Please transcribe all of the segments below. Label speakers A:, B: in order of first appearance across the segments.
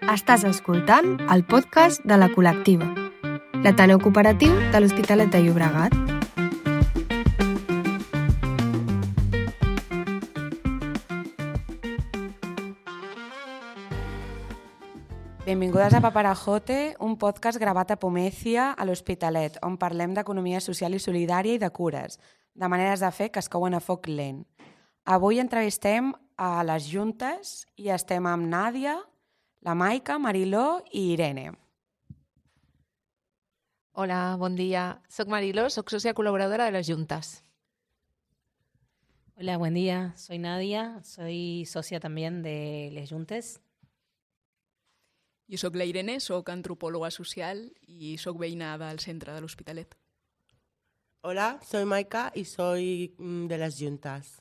A: Estàs escoltant el podcast de la Col·lectiva, l'Ateneu Cooperatiu de l'Hospitalet de Llobregat.
B: Benvingudes a Paparajote, un podcast gravat a Pomècia, a l'Hospitalet, on parlem d'economia social i solidària i de cures, de maneres de fer que es couen a foc lent. Avui entrevistem a les Juntes i estem amb Nàdia, la Maica, Mariló i Irene.
C: Hola, bon dia. Soc Mariló, soc sòcia col·laboradora de les Juntes.
D: Hola, buen día. Soy Nadia, soy socia también de Les Juntes.
E: Jo soc la Irene, soc antropòloga social i soc veïna del centre de l'Hospitalet.
F: Hola, soy Maica y soy de las Juntas.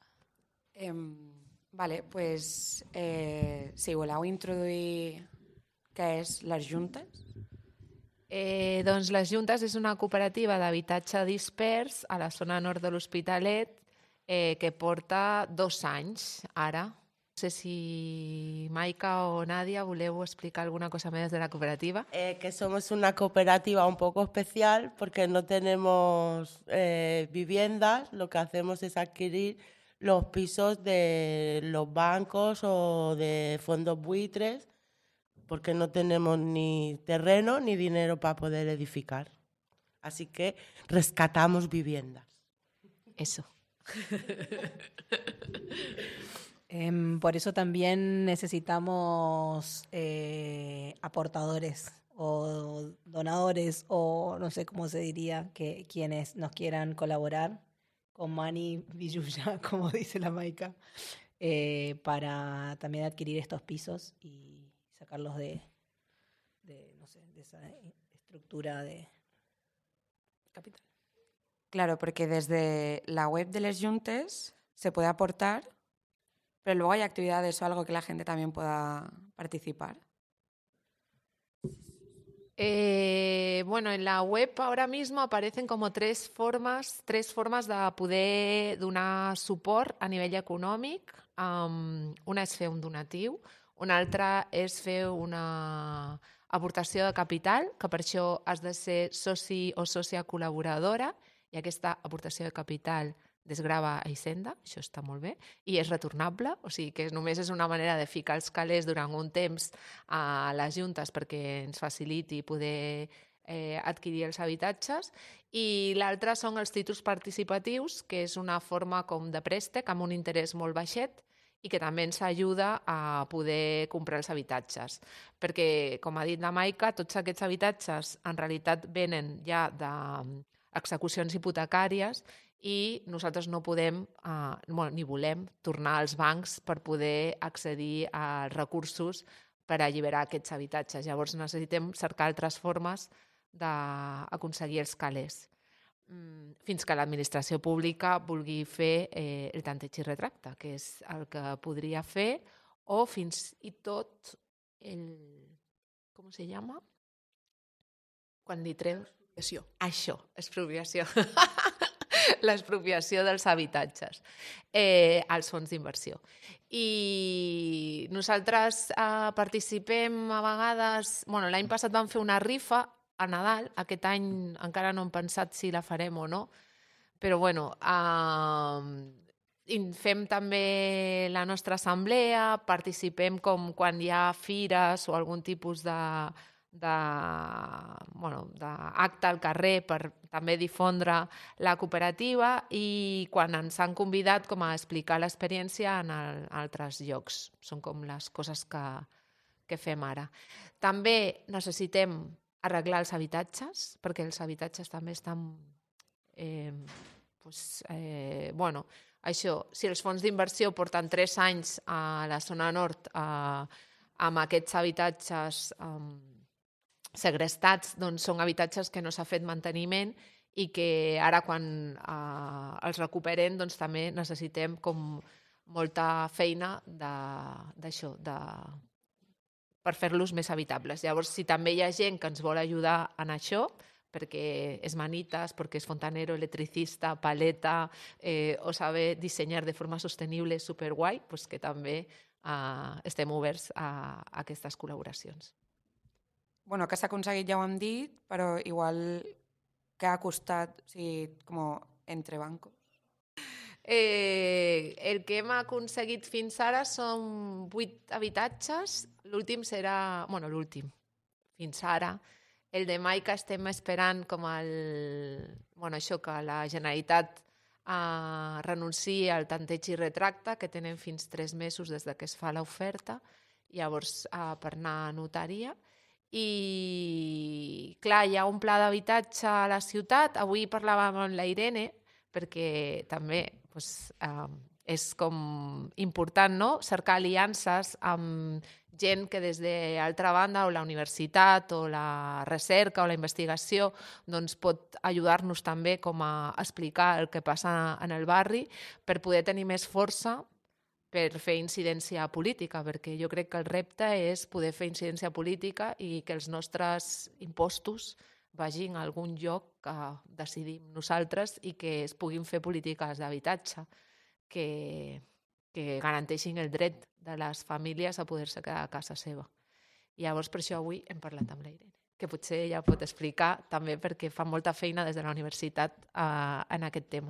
B: Vale, pues, si voleu introduir què és les Juntes?
C: Doncs les Juntes és una cooperativa d'habitatge dispers a la zona nord de l'Hospitalet que porta 2 anys ara. No sé si Maica o Nadia voleu explicar alguna cosa més de la cooperativa.
F: Que somos una cooperativa un poco especial porque no tenemos viviendas, lo que hacemos es adquirir los pisos de los bancos o de fondos buitres porque no tenemos ni terreno ni dinero para poder edificar. Así que rescatamos viviendas.
C: Eso.
D: Por eso también necesitamos aportadores o donadores o no sé cómo se diría, que quienes nos quieran colaborar con Mani Villuya, como dice la Maica, para también adquirir estos pisos y sacarlos de esa estructura de capital.
B: Claro, porque desde la web de les Juntes se puede aportar, pero luego hay actividades o algo que la gente también pueda participar.
C: Bueno, en la web ahora mismo aparecen como tres formas de poder donar suport a nivell econòmic. Una és fer un donatiu, una altra és fer una aportació de capital, que per això has de ser soci o sòcia col·laboradora, i aquesta aportació de capital desgrava a Hisenda, això està molt bé, i és retornable, o sigui que només és una manera de ficar els calés durant un temps a les juntes perquè ens faciliti poder adquirir els habitatges, i l'altra són els títols participatius, que és una forma com de préstec amb un interès molt baixet i que també ens ajuda a poder comprar els habitatges. Perquè, com ha dit la Maica, tots aquests habitatges en realitat venen ja d'execucions hipotecàries i nosaltres no podem ni volem tornar als bancs per poder accedir als recursos per alliberar aquests habitatges. Llavors necessitem cercar altres formes d'aconseguir els calés fins que l'administració pública vulgui fer el tanteig i retracte, que és el que podria fer, o fins i tot el... com se llama? Quan li treus... Això, expropiació. L'expropiació dels habitatges als fons d'inversió. I nosaltres participem a vegades... Bueno, l'any passat vam fer una rifa a Nadal, aquest any encara no hem pensat si la farem o no, però bueno, fem també la nostra assemblea, participem com quan hi ha fires o algun tipus d'acte al carrer per també difondre la cooperativa, i quan ens han convidat com a explicar l'experiència en altres llocs. Són com les coses que fem ara. També necessitem arreglar els habitatges, perquè els habitatges també estan... Això, si els fons d'inversió porten 3 anys a la zona nord amb aquests habitatges segrestats, doncs són habitatges que no s'ha fet manteniment i que ara quan els recuperen doncs també necessitem com molta feina d'això, per fer-los més habitables. Llavors, si també hi ha gent que ens vol ajudar en això, perquè és manitas, perquè és fontanero, electricista, paleta, o sabe diseñar de forma sostenible, superguai, pues que també estem oberts a aquestes col·laboracions.
B: Bueno, que s'ha aconseguit ja ho hem dit, però igual que ha costat, o sigui, com entre bancos.
C: El que hem aconseguit fins ara són 8 habitatges. L'últim serà... Bueno, l'últim. Fins ara. El de mai que estem esperant com això que la Generalitat renunciï al tanteig i retracte, que tenen fins 3 mesos des que es fa l'oferta, llavors per anar a notaria. I, clar, hi ha un pla d'habitatge a la ciutat. Avui parlàvem amb la Irene, perquè també és com important, no?, cercar aliances amb gent que des d'altra banda, o la universitat, o la recerca, o la investigació, doncs pot ajudar-nos també com a explicar el que passa en el barri per poder tenir més força per fer incidència política, perquè jo crec que el repte és poder fer incidència política i que els nostres impostos vagin a algun lloc que decidim nosaltres i que es puguin fer polítiques d'habitatge que garanteixin el dret de les famílies a poder-se quedar a casa seva. I llavors per això avui hem parlat amb la Irene, que potser ella pot explicar també perquè fa molta feina des de la universitat en aquest tema.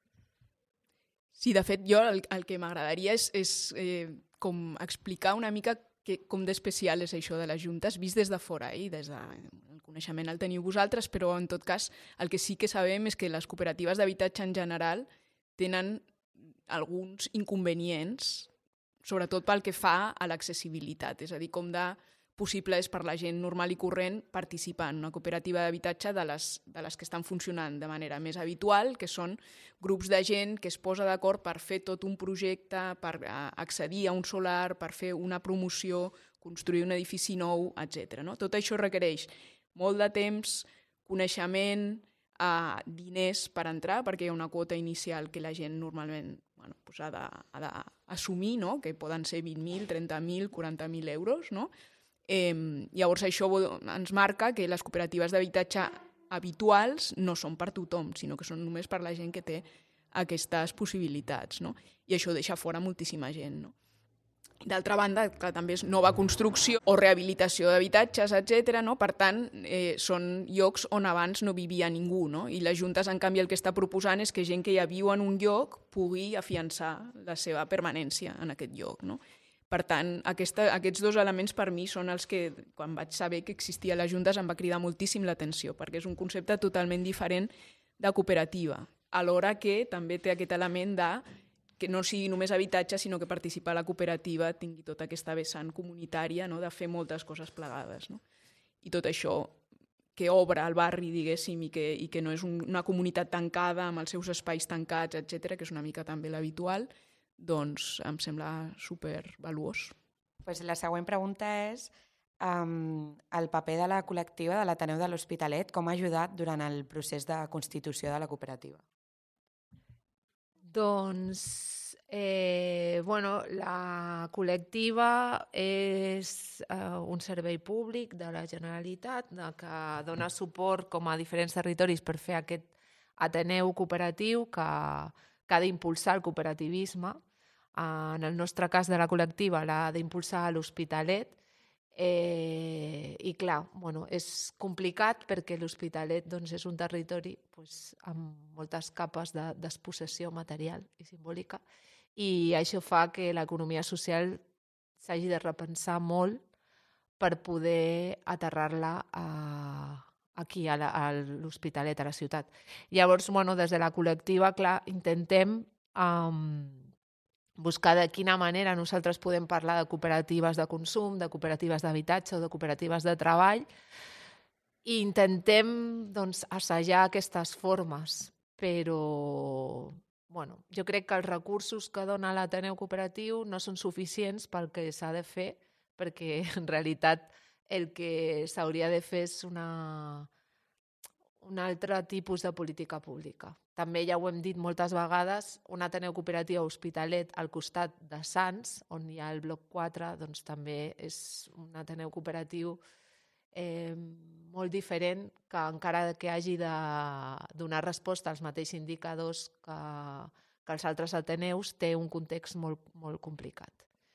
E: Sí, de fet, jo el que m'agradaria és com explicar una mica com d'especial és això de les juntes, vist des de fora, i des del coneixement el teniu vosaltres, però en tot cas el que sí que sabem és que les cooperatives d'habitatge en general tenen alguns inconvenients, sobretot pel que fa a l'accessibilitat, és a dir, com de possible és per la gent normal i corrent participar en una cooperativa d'habitatge de les que estan funcionant de manera més habitual, que són grups de gent que es posa d'acord per fer tot un projecte, per accedir a un solar, per fer una promoció, construir un edifici nou, etc. No? Tot això requereix molt de temps, coneixement, diners per entrar, perquè hi ha una quota inicial que la gent normalment ha d'assumir, no? Que poden ser 20.000, 30.000, 40.000 euros, no? Llavors això ens marca que les cooperatives d'habitatge habituals no són per tothom, sinó que són només per la gent que té aquestes possibilitats, no? I això deixa fora moltíssima gent, no? D'altra banda, que també és nova construcció o rehabilitació d'habitatges, etc. No? Per tant, són llocs on abans no vivia ningú, no? I les juntes, en canvi, el que està proposant és que gent que ja viu en un lloc pugui afiançar la seva permanència en aquest lloc, no? Per tant, aquests dos elements per mi són els que, quan vaig saber que existia les juntes, em va cridar moltíssim l'atenció, perquè és un concepte totalment diferent de cooperativa, alhora que també té aquest element de que no sigui només habitatge, sinó que participar a la cooperativa tingui tota aquesta vessant comunitària, no? De fer moltes coses plegades. No? I tot això que obre el barri, diguéssim, i que no és una comunitat tancada amb els seus espais tancats, etc., que és una mica també l'habitual, doncs em sembla supervaluós.
B: Pues la següent pregunta és el paper de la col·lectiva de l'Ateneu de l'Hospitalet, com ha ajudat durant el procés de constitució de la cooperativa?
C: Doncs, la col·lectiva és un servei públic de la Generalitat que dona suport com a diferents territoris per fer aquest Ateneu cooperatiu que ha d'impulsar el cooperativisme. En el nostre cas de la col·lectiva l'ha d'impulsar l'Hospitalet. I clar, és complicat perquè l'Hospitalet és un territori amb moltes capes de despossessió material i simbòlica, i això fa que l'economia social s'hagi de repensar molt per poder aterrar-la aquí a l'Hospitalet, a la ciutat. Llavors, des de la col·lectiva, clar, intentem buscar de quina manera nosaltres podem parlar de cooperatives de consum, de cooperatives d'habitatge o de cooperatives de treball, i intentem assajar aquestes formes, però jo crec que els recursos que dona l'Ateneu cooperatiu no són suficients pel que s'ha de fer, perquè en realitat el que s'hauria de fer és un altre tipus de política pública. També ja ho hem dit moltes vegades, un Ateneu cooperatiu a Hospitalet al costat de Sants, on hi ha el bloc 4, doncs també és un Ateneu cooperatiu molt diferent, que encara que hagi de donar resposta als mateixos indicadors que els altres Ateneus, té un context molt, molt complicat.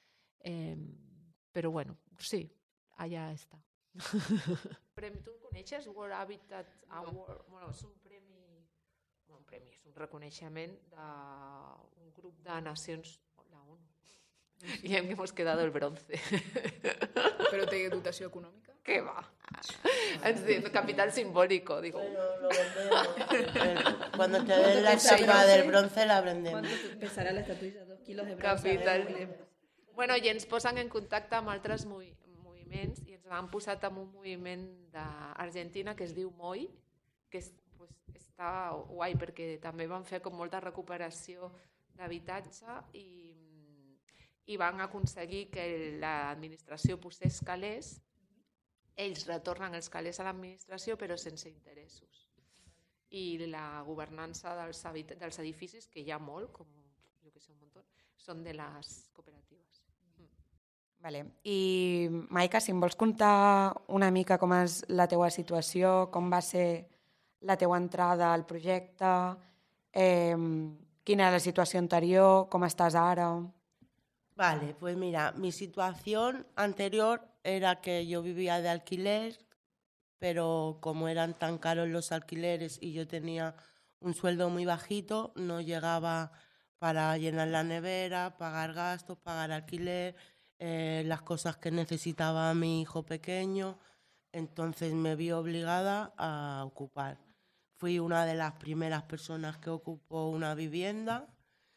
C: Però bueno, sí, allà està. Tu coneixes World Habitat Award? Bueno, és un premi, és un reconeixement d'un grup de nacions, la ONU. Y hemos quedado el bronce.
E: ¿Pero te dotación económica?
C: ¿Qué va? Capital simbólico, digo.
F: Bueno, lo vendemos. Cuando te den la chapa del bronce, la vendemos.
D: ¿Cuánto pesará la estatuilla? 2 kilos de bronce.
C: Capital. Bueno, i ens posen en contacte amb altres moviments i ens han posat en un moviment d'Argentina que es diu MOI, que està guai perquè també van fer com molta recuperació d'habitatge i van aconseguir que l'administració posés calés. Ells retornen els calés a l'administració però sense interessos. I la governança dels edificis, que hi ha molt, com jo que sé, un munt, són de les cooperatives.
B: Vale. I, Maica, si em vols contar una mica com és la teua situació, com va ser la teua entrada al projecte, quina era la situació anterior, com estàs ara...
F: Vale, pues mira, mi situación anterior era que yo vivía de alquiler, pero como eran tan caros los alquileres y yo tenía un sueldo muy bajito, no llegaba para llenar la nevera, pagar gastos, pagar alquiler, las cosas que necesitaba mi hijo pequeño, entonces me vi obligada a ocupar. Fui una de las primeras personas que ocupó una vivienda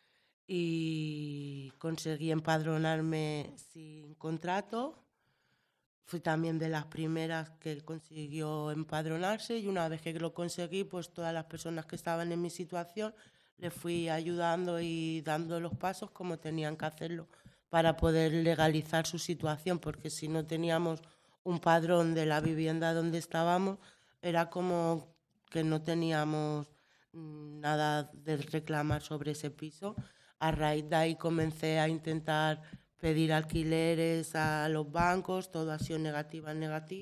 F: y conseguí empadronarme sin contrato. Fui también de las primeras que consiguió empadronarse y una vez que lo conseguí, pues todas las personas que estaban en mi situación les fui ayudando y dando los pasos como tenían que hacerlo para poder legalizar su situación, porque si no teníamos un padrón de la vivienda donde estábamos, era como que no teníamos nada de reclamar sobre ese piso. A raíz de ahí comencé a intentar pedir alquileres a los bancos, todo ha sido negativa.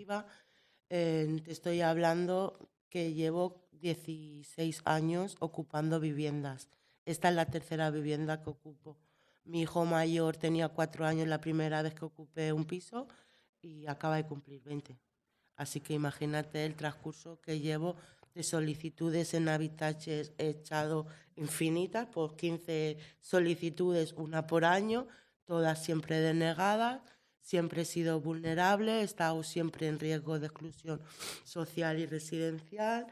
F: Te estoy hablando que llevo 16 años ocupando viviendas. Esta es la tercera vivienda que ocupo. Mi hijo mayor tenía 4 años la primera vez que ocupé un piso y acaba de cumplir 20. Así que imagínate el transcurso que llevo de solicitudes en Habitaches, he echado infinitas, por 15 solicitudes, una por año, todas siempre denegadas, siempre he sido vulnerable, he estado siempre en riesgo de exclusión social y residencial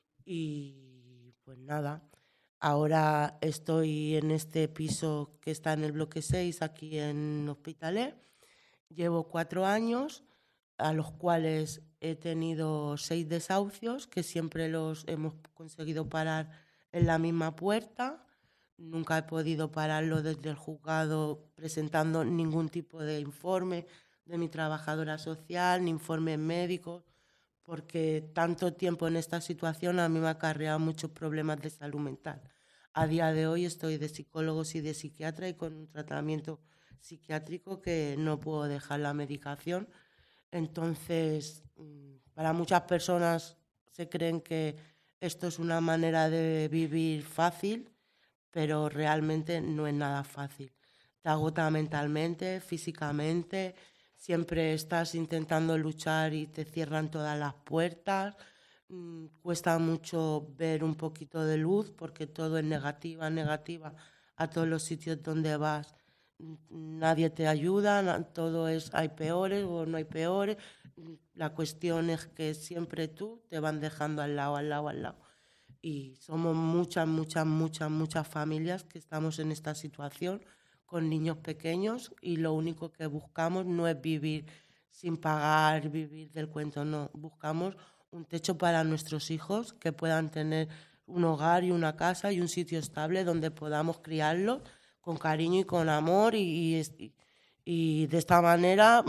F: y pues nada. Ahora estoy en este piso que está en el bloque 6, aquí en Hospitalet. Llevo 4 años, a los cuales he tenido 6 desahucios, que siempre los hemos conseguido parar en la misma puerta. Nunca he podido pararlo desde el juzgado presentando ningún tipo de informe de mi trabajadora social, ni informes médicos, porque tanto tiempo en esta situación a mí me ha acarreado muchos problemas de salud mental. A día de hoy estoy de psicólogos y de psiquiatra y con un tratamiento psiquiátrico que no puedo dejar la medicación. Entonces, para muchas personas se creen que esto es una manera de vivir fácil, pero realmente no es nada fácil. Te agota mentalmente, físicamente, siempre estás intentando luchar y te cierran todas las puertas. Cuesta mucho ver un poquito de luz porque todo es negativa a todos los sitios donde vas. Nadie te ayuda, todo es hay peores o no hay peores. La cuestión es que siempre tú te van dejando al lado. Y somos muchas familias que estamos en esta situación con niños pequeños y lo único que buscamos no es vivir sin pagar, vivir del cuento, no. Buscamos un techo para nuestros hijos, que puedan tener un hogar y una casa y un sitio estable donde podamos criarlos con cariño y con amor y de esta manera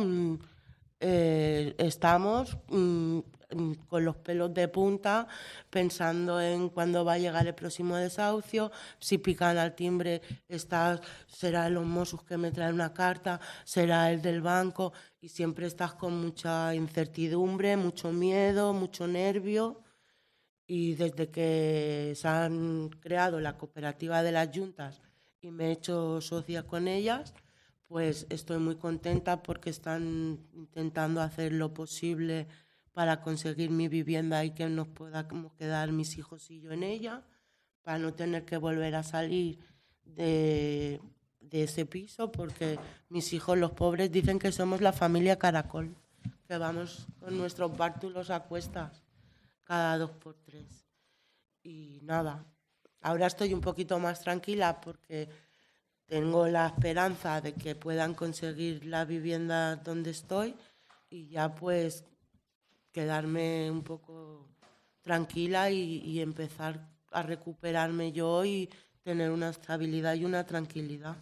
F: estamos con los pelos de punta pensando en cuándo va a llegar el próximo desahucio, si pican al timbre será los Mossos que me traen una carta, será el del banco y siempre estás con mucha incertidumbre, mucho miedo, mucho nervio y desde que se han creado la cooperativa de las Juntas y me he hecho socia con ellas, pues estoy muy contenta porque están intentando hacer lo posible para conseguir mi vivienda y que nos podamos quedar mis hijos y yo en ella, para no tener que volver a salir de ese piso, porque mis hijos, los pobres, dicen que somos la familia Caracol, que vamos con nuestros bártulos a cuestas cada 2 por 3. Y nada, ahora estoy un poquito más tranquila porque tengo la esperanza de que puedan conseguir la vivienda donde estoy y ya pues quedarme un poco tranquila y empezar a recuperarme yo y tener una estabilidad y una tranquilidad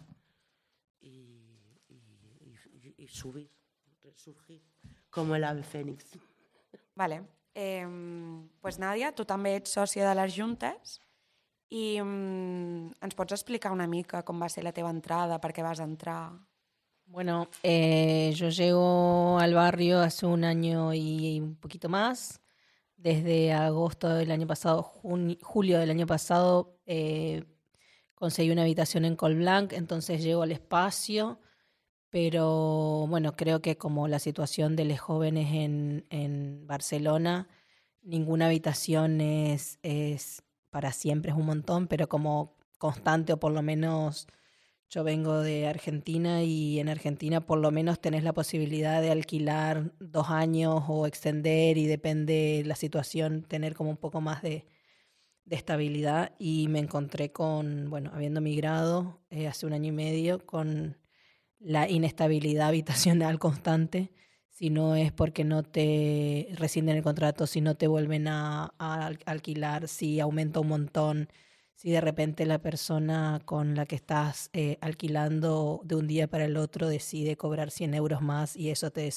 F: y subir, resurgir, como el ave fénix.
B: Vale. Pues Nàdia, tu també ets sòcia de les Juntes i ens pots explicar una mica com va ser la teva entrada, per què vas entrar?
D: Bueno, yo llego al barrio hace un año y un poquito más. Desde agosto del año pasado, julio del año pasado, conseguí una habitación en Col Blanc, entonces llego al espacio, pero bueno, creo que como la situación de los jóvenes en Barcelona, ninguna habitación es para siempre, es un montón, pero como constante, o por lo menos yo vengo de Argentina y en Argentina por lo menos tenés la posibilidad de alquilar 2 años o extender y depende de la situación, tener como un poco más de estabilidad. Y me encontré con, bueno, habiendo migrado hace un año y medio, con la inestabilidad habitacional constante. Si no es porque no te rescinden el contrato, si no te vuelven a alquilar, si aumenta un montón, si de repente la persona con la que estás alquilando de un día para el otro decide cobrar 100 euros más y eso te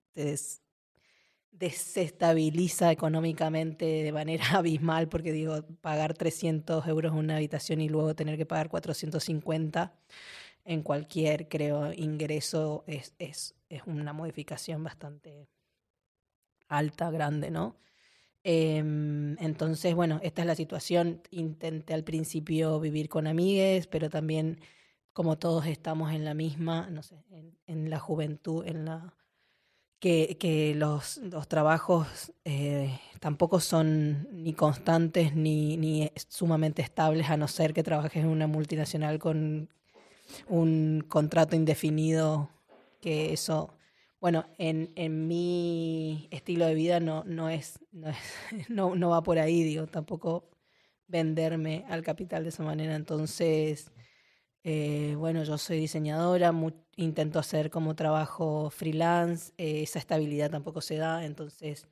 D: desestabiliza económicamente de manera abismal, porque digo, pagar 300 euros en una habitación y luego tener que pagar 450 en cualquier, creo, ingreso es una modificación bastante alta, grande, ¿no? Entonces, bueno, esta es la situación. Intenté al principio vivir con amigues, pero también como todos estamos en la misma, no sé, en la juventud, que los trabajos tampoco son ni constantes ni sumamente estables, a no ser que trabajes en una multinacional con un contrato indefinido, que eso, bueno, en mi estilo de vida no va por ahí, digo, tampoco venderme al capital de esa manera. Entonces, bueno, yo soy diseñadora, intento hacer como trabajo freelance, esa estabilidad tampoco se da, entonces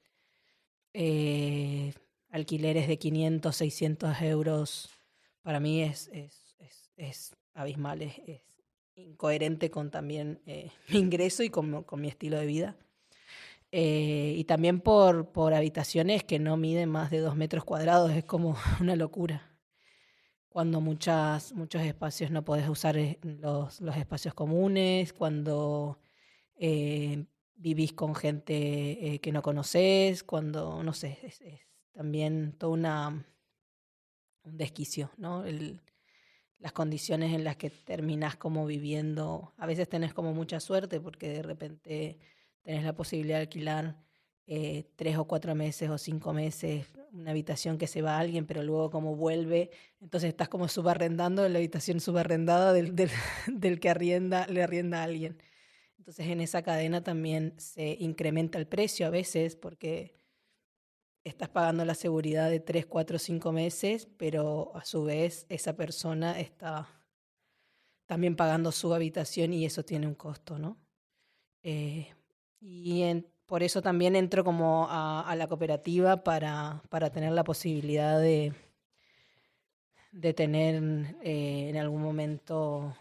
D: alquileres de 500, 600 euros para mí es abismal, es incoherente con también mi ingreso y con mi estilo de vida. Y también por habitaciones que no miden más de 2 metros cuadrados, es como una locura. Cuando muchos espacios no podés usar los espacios comunes, cuando vivís con gente que no conocés, cuando, no sé, es también todo un desquicio, ¿no? Las condiciones en las que terminás como viviendo. A veces tenés como mucha suerte porque de repente tenés la posibilidad de alquilar 3 o 4 meses o 5 meses una habitación que se va a alguien, pero luego como vuelve, entonces estás como subarrendando la habitación subarrendada del que le arrienda a alguien. Entonces en esa cadena también se incrementa el precio a veces porque estás pagando la seguridad de 3, 4, 5 meses, pero a su vez esa persona está también pagando su habitación y eso tiene un costo, ¿no? Por eso también entro como a la cooperativa para tener la posibilidad de tener en algún momento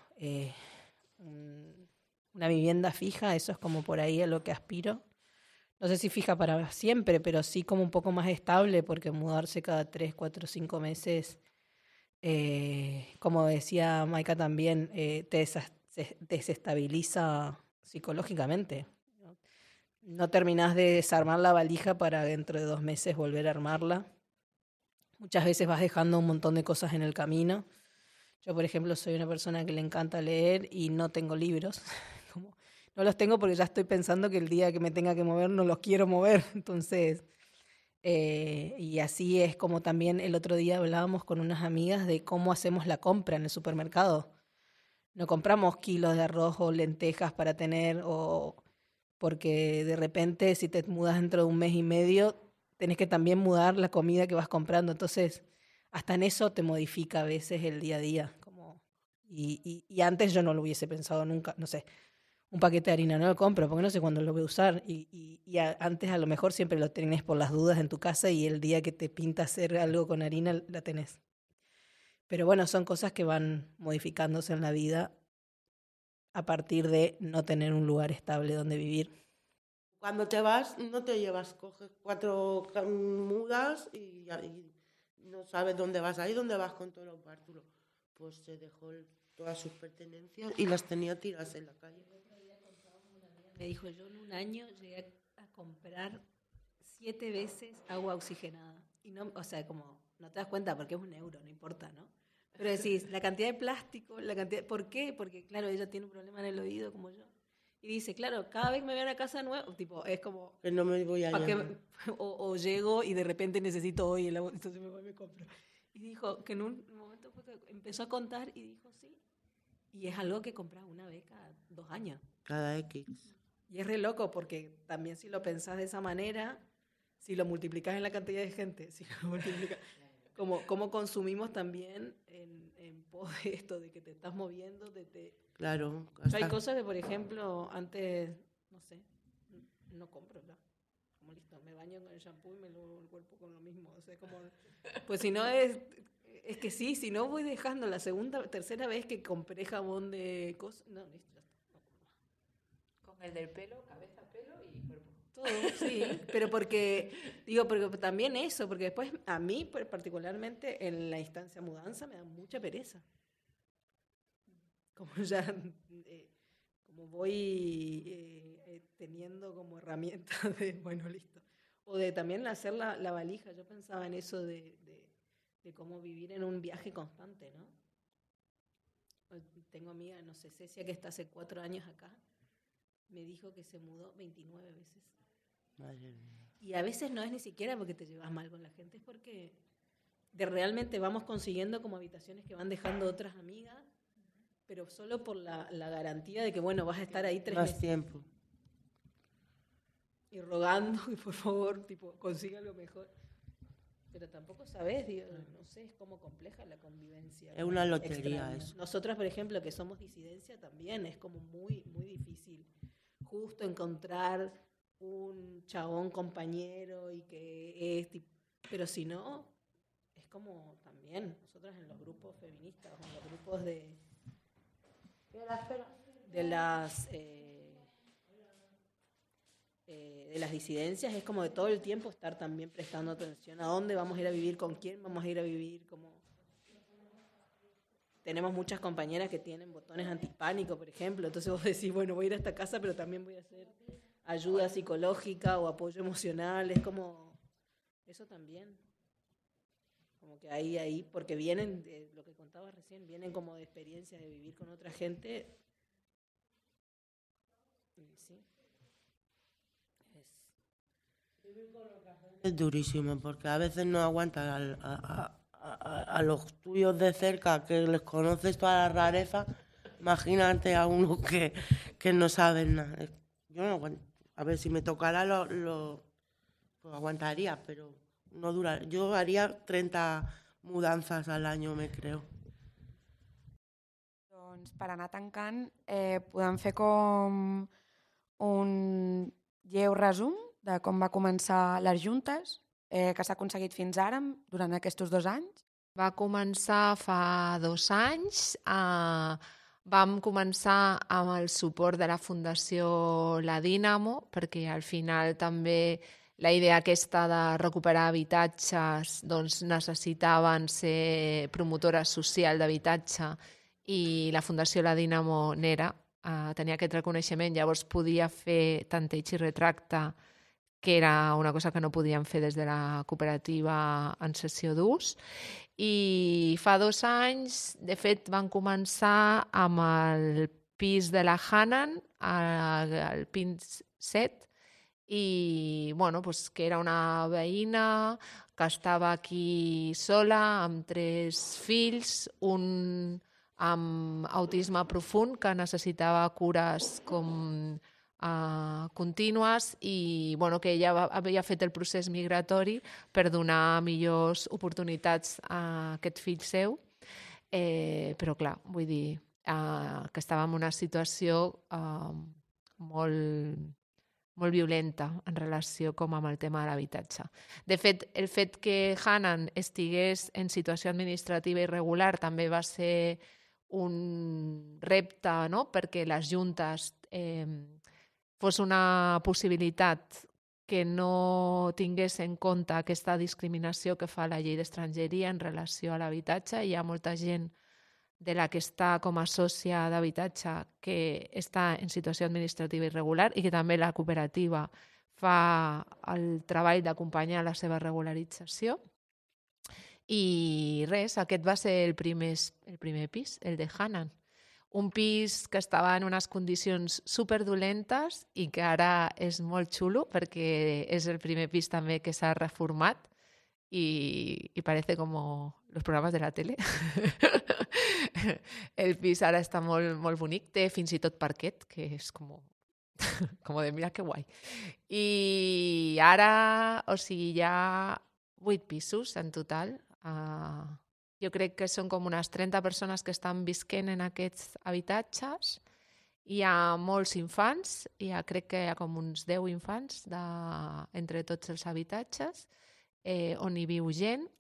D: una vivienda fija. Eso es como por ahí a lo que aspiro. No sé si fija para siempre, pero sí como un poco más estable, porque mudarse cada 3, 4, 5 meses, como decía Maika también, te desestabiliza psicológicamente. No terminás de desarmar la valija para dentro de 2 meses volver a armarla. Muchas veces vas dejando un montón de cosas en el camino. Yo, por ejemplo, soy una persona que le encanta leer y no tengo libros. No los tengo porque ya estoy pensando que el día que me tenga que mover no los quiero mover. Entonces, y así es como también el otro día hablábamos con unas amigas de cómo hacemos la compra en el supermercado. No compramos kilos de arroz o lentejas para tener, o porque de repente si te mudas dentro de un mes y medio, tenés que también mudar la comida que vas comprando. Entonces, hasta en eso te modifica a veces el día a día. Y antes yo no lo hubiese pensado nunca, no sé, un paquete de harina no lo compro porque no sé cuándo lo voy a usar. Antes a lo mejor siempre lo tenés por las dudas en tu casa y el día que te pinta hacer algo con harina la tenés. Pero bueno, son cosas que van modificándose en la vida a partir de no tener un lugar estable donde vivir.
F: Cuando te vas, no te llevas, coges 4 mudas y no sabes dónde vas ahí, dónde vas con todos los bártulos. Pues se dejó todas sus pertenencias y las tenía tiradas en la calle.
D: Me dijo, yo en un año llegué a comprar 7 veces agua oxigenada. Y no, o sea, como no te das cuenta porque es €1, no importa, ¿no? Pero decís, la cantidad de plástico, ¿por qué? Porque, claro, ella tiene un problema en el oído como yo. Y dice, claro, cada vez que me voy a una casa nueva, tipo, es como...
F: Que no me voy a llevar.
D: O llego y de repente necesito hoy el agua, entonces me voy y me compro. Y dijo que en un momento fue que empezó a contar y dijo, sí. Y es algo que compras una vez cada 2 años.
F: Cada X.
D: Y es re loco porque también si lo pensás de esa manera, si lo multiplicás en la cantidad de gente, si lo multiplicás, como consumimos también en pos de esto, de que te estás moviendo,
F: Claro.
D: Hay cosas que, por ejemplo, antes, no sé, no compro, ¿verdad? Como listo, me baño con el shampoo y me lavo el cuerpo con lo mismo. O sea, como, pues si no es que sí, si no voy dejando la tercera vez que compré jabón de cosas, no, listo, ya está, no compro más.
C: Con el del pelo, cabeza, pelo y cuerpo.
D: Todo, sí, pero porque también eso, porque después a mí particularmente en la instancia mudanza me da mucha pereza. Como ya, como voy teniendo como herramienta de, bueno, listo. O de también hacer la valija. Yo pensaba en eso de cómo vivir en un viaje constante, ¿no? Tengo amiga, no sé, Cecia, que está hace 4 años acá. Me dijo que se mudó 29 veces.
F: Madre mía.
D: Y a veces no es ni siquiera porque te llevas mal con la gente, es porque realmente vamos consiguiendo como habitaciones que van dejando otras amigas, pero solo por la garantía de que, bueno, vas a estar ahí 3 meses.
F: Más tiempo.
D: Y rogando que por favor, tipo, consiga algo mejor. Pero tampoco sabes, digo, no sé, es como compleja la convivencia.
F: Es una lotería eso.
D: Nosotras, por ejemplo, que somos disidencia, también es como muy, muy difícil justo encontrar un chabón compañero y que es tipo... Pero si no, es como también nosotras en los grupos feministas, en los grupos de las disidencias, es como de todo el tiempo estar también prestando atención a dónde vamos a ir a vivir, con quién vamos a ir a vivir, como... Tenemos muchas compañeras que tienen botones antipánico, por ejemplo, entonces vos decís, bueno, voy a ir a esta casa, pero también voy a hacer ayuda psicológica o apoyo emocional, es como... Eso también. Como que ahí, porque vienen, lo que contabas recién, vienen como de experiencias de vivir con otra gente. Sí.
F: Es durísimo, porque a veces no aguantas a los tuyos de cerca, que les conoces toda la rareza. Imagínate a uno que no sabe nada. Yo no aguanto. A ver, si me tocara pues aguantaría, pero no dura. Yo haría 30 mudanzas al año, me creo.
B: Doncs per anar tancant, podem fer com un lleu resum de com va començar les juntes, que s'ha aconseguit fins ara, durant aquests 2 anys.
C: Va començar fa 2 anys. Vam començar amb el suport de la Fundació La Dínamo, perquè al final també la idea aquesta de recuperar habitatges doncs necessitaven ser promotora social d'habitatge i la Fundació La Dínamo n'era, tenia aquest reconeixement, llavors podia fer tanteig i retracte que era una cosa que no podíem fer des de la cooperativa en cessió d'ús. I fa 2 anys, de fet, van començar amb el pis de la Hanan, el pis 7, i bueno, pues, que era una veïna que estava aquí sola, amb 3 fills, un amb autisme profund que necessitava cures com contínues i bueno, que ella havia fet el procés migratori per donar millors oportunitats a aquest fill seu. Però clar, vull dir que estava en una situació molt violenta en relació com amb el tema de l'habitatge. De fet, el fet que Hanan estigués en situació administrativa irregular també va ser un repte, no?, perquè les juntes fos una possibilitat que no tingués en compte aquesta discriminació que fa la llei d'estrangeria en relació a l'habitatge. Hi ha molta gent de la que està com a sòcia d'habitatge que està en situació administrativa irregular i que també la cooperativa fa el treball d'acompanyar la seva regularització. I res, aquest va ser el primer pis, el de Hanan. Un pis que estava en unes condicions superdolentes i que ara és molt xulo perquè és el primer pis també que s'ha reformat y parece como los programes de la tele. El pis ara està molt bonic, té fins i tot parquet, que és com de mira que guai. I ara, o sigui, hi ha 8 pisos en total. Jo crec que són com unes 30 persones que estan visquent en aquests habitatges. Hi ha molts infants, crec que hi ha com uns 10 infants entre tots els habitatges on hi viu gent.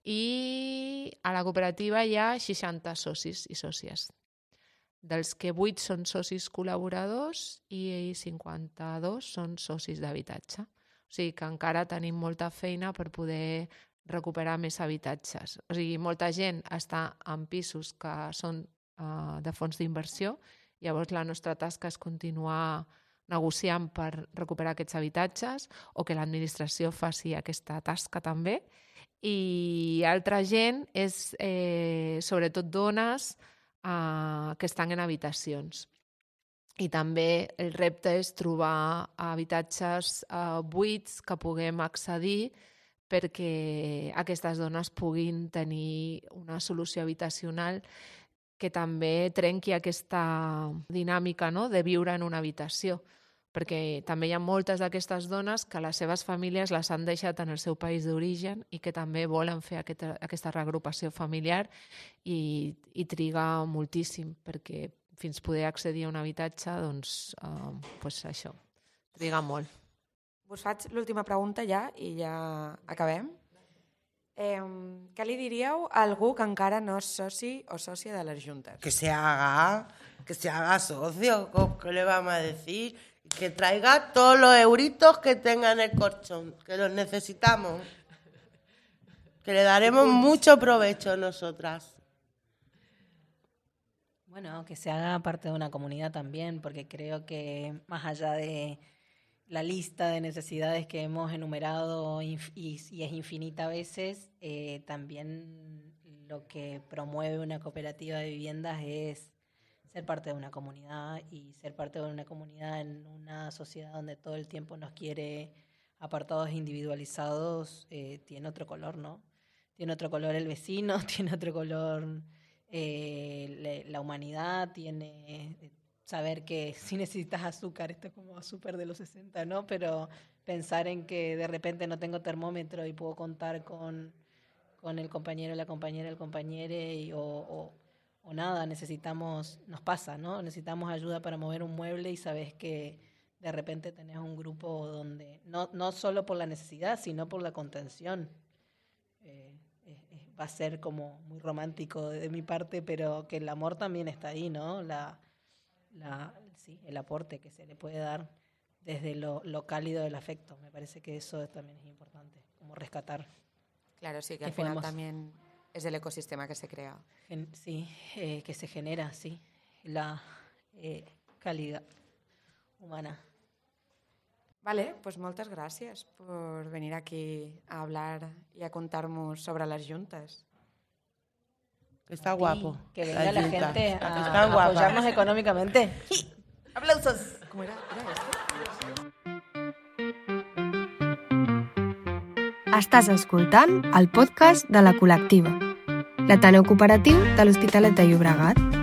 C: I a la cooperativa hi ha 60 socis i sòcies, dels que 8 són socis col·laboradors i 52 són socis d'habitatge. O sigui que encara tenim molta feina per poder recuperar més habitatges. O sigui, molta gent està en pisos que són de fons d'inversió, llavors la nostra tasca és continuar negociant per recuperar aquests habitatges o que l'administració faci aquesta tasca també. I altra gent és sobretot dones que estan en habitacions. I també el repte és trobar habitatges buits que puguem accedir perquè aquestes dones puguin tenir una solució habitacional que també trenqui aquesta dinàmica, no?, de viure en una habitació. Perquè també hi ha moltes d'aquestes dones que les seves famílies les han deixat en el seu país d'origen i que també volen fer aquesta reagrupació familiar i triga moltíssim, perquè fins poder accedir a un habitatge, doncs això, triga molt.
B: Us faig l'última pregunta ja i ja acabem. Què li diríeu a algú que encara no és soci o sòcia de les juntes?
F: Que se haga socio, ¿qué le vamos a decir? Que traiga todos los euritos que tenga en el colchón, que los necesitamos. Que le daremos mucho provecho nosotras.
D: Bueno, que se haga parte de una comunidad también, porque creo que más allá de la lista de necesidades que hemos enumerado y es infinita a veces, también lo que promueve una cooperativa de viviendas es ser parte de una comunidad, y ser parte de una comunidad en una sociedad donde todo el tiempo nos quiere apartados individualizados, tiene otro color, ¿no? Tiene otro color el vecino, tiene otro color la humanidad, tiene saber que si necesitas azúcar, esto es como súper de los 60, ¿no? Pero pensar en que de repente no tengo termómetro y puedo contar con el compañero, la compañera, el compañero o nada, nos pasa, ¿no? Necesitamos ayuda para mover un mueble y sabes que de repente tenés un grupo donde, no solo por la necesidad, sino por la contención. Va a ser como muy romántico de mi parte, pero que el amor también está ahí, ¿no? Sí, el aporte que se le puede dar desde lo cálido del afecto. Me parece que eso también es importante, como rescatar.
B: Claro, sí, que al final también es el ecosistema que se crea.
D: Sí, que se genera, sí, la calidad humana.
B: Vale, pues moltes gràcies por venir aquí a hablar y a contarnos sobre las juntas.
F: Está guapo.
D: Que venga la
F: junta.
D: gente
F: Están
D: a
F: guapas.
D: apoyarnos económicamente. ¡Aplausos!
B: ¿Cómo era? ¿Era esto?
A: Estàs escoltant el podcast de la Col·lectiva, l'Ateneu Cooperatiu de l'Hospitalet de Llobregat.